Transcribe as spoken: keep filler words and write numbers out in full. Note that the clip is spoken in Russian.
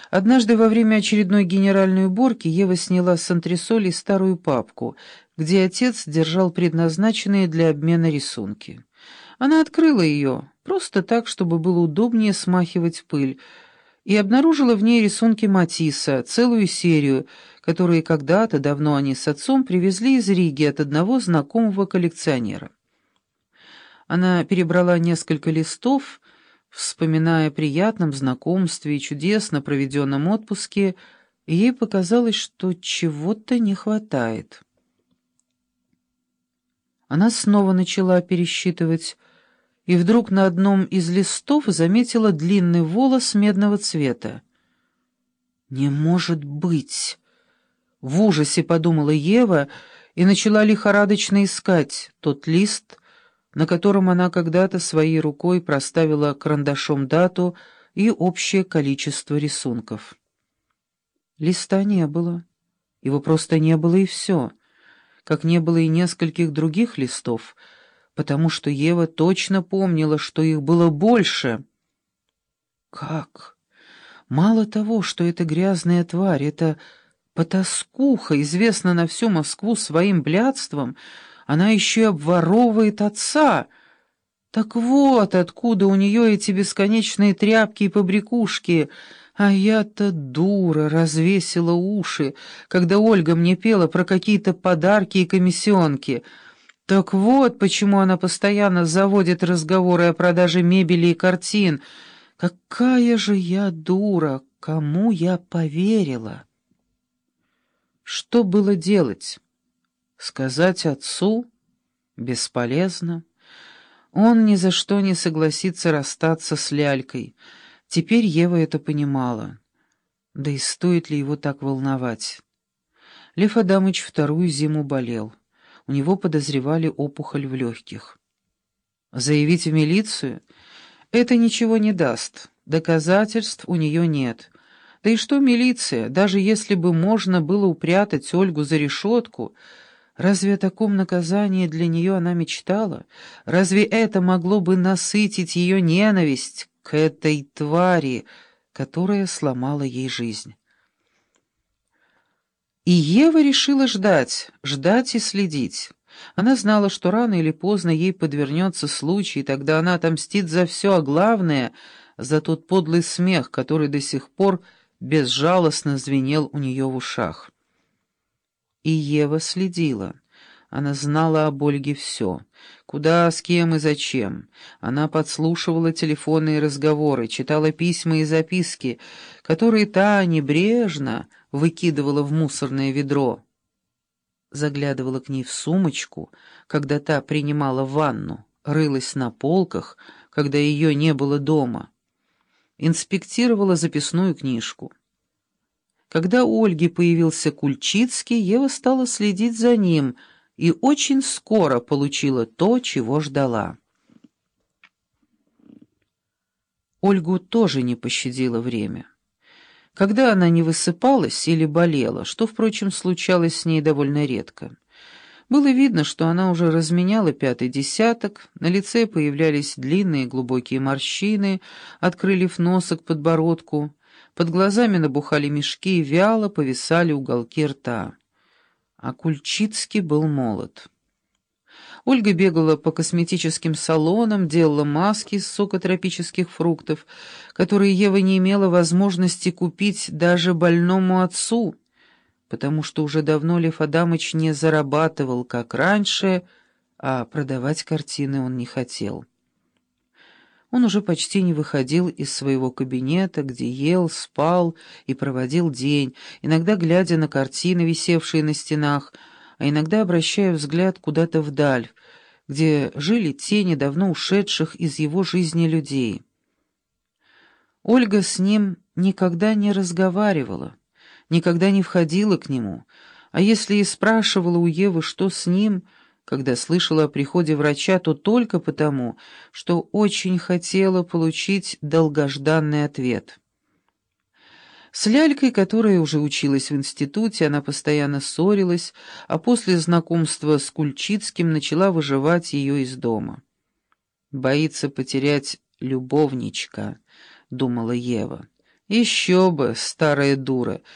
Однажды во время очередной генеральной уборки Ева сняла с антресолей старую папку, где отец держал предназначенные для обмена рисунки. Она открыла ее, просто так, чтобы было удобнее смахивать пыль, и обнаружила в ней рисунки Матисса, целую серию, которые когда-то давно они с отцом привезли из Риги от одного знакомого коллекционера. Она перебрала несколько листов, вспоминая о приятном знакомстве и чудесно проведенном отпуске, и ей показалось, что чего-то не хватает. Она снова начала пересчитывать, и вдруг на одном из листов заметила длинный волос медного цвета. «Не может быть!» — в ужасе подумала Ева и начала лихорадочно искать тот лист, на котором она когда-то своей рукой проставила карандашом дату и общее количество рисунков. Листа не было. Его просто не было, и все. Как не было и нескольких других листов, потому что Ева точно помнила, что их было больше. Как? Мало того, что эта грязная тварь, эта потаскуха, известна на всю Москву своим блядством, она еще и обворовывает отца. Так вот, откуда у нее эти бесконечные тряпки и побрякушки. А я-то дура, развесила уши, когда Ольга мне пела про какие-то подарки и комиссионки. Так вот, почему она постоянно заводит разговоры о продаже мебели и картин. Какая же я дура, кому я поверила? Что было делать? Сказать отцу? Бесполезно. Он ни за что не согласится расстаться с Лялькой. Теперь Ева это понимала. Да и стоит ли его так волновать? Лев Адамыч вторую зиму болел. У него подозревали опухоль в легких. Заявить в милицию? Это ничего не даст. Доказательств у нее нет. Да и что милиция, даже если бы можно было упрятать Ольгу за решетку, разве о таком наказании для нее она мечтала? Разве это могло бы насытить ее ненависть к этой твари, которая сломала ей жизнь? И Ева решила ждать, ждать и следить. Она знала, что рано или поздно ей подвернется случай, и тогда она отомстит за все, а главное — за тот подлый смех, который до сих пор безжалостно звенел у нее в ушах. И Ева следила. Она знала об Ольге все. Куда, с кем и зачем. Она подслушивала телефонные разговоры, читала письма и записки, которые та небрежно выкидывала в мусорное ведро. Заглядывала к ней в сумочку, когда та принимала ванну, рылась на полках, когда ее не было дома. Инспектировала записную книжку. Когда у Ольги появился Кульчицкий, Ева стала следить за ним и очень скоро получила то, чего ждала. Ольгу тоже не пощадило время. Когда она не высыпалась или болела, что, впрочем, случалось с ней довольно редко, было видно, что она уже разменяла пятый десяток, на лице появлялись длинные глубокие морщины от крыльев носа к подбородку, под глазами набухали мешки и вяло повисали уголки рта. А Кульчицкий был молод. Ольга бегала по косметическим салонам, делала маски из сока тропических фруктов, которые Ева не имела возможности купить даже больному отцу, потому что уже давно Лев Адамыч не зарабатывал, как раньше, а продавать картины он не хотел. Он уже почти не выходил из своего кабинета, где ел, спал и проводил день, иногда глядя на картины, висевшие на стенах, а иногда обращая взгляд куда-то вдаль, где жили тени давно ушедших из его жизни людей. Ольга с ним никогда не разговаривала, никогда не входила к нему, а если и спрашивала у Евы, что с ним, когда слышала о приходе врача, то только потому, что очень хотела получить долгожданный ответ. С Лялькой, которая уже училась в институте, она постоянно ссорилась, а после знакомства с Кульчицким начала выживать ее из дома. «Боится потерять любовничка», — думала Ева. Еще бы, старая дура.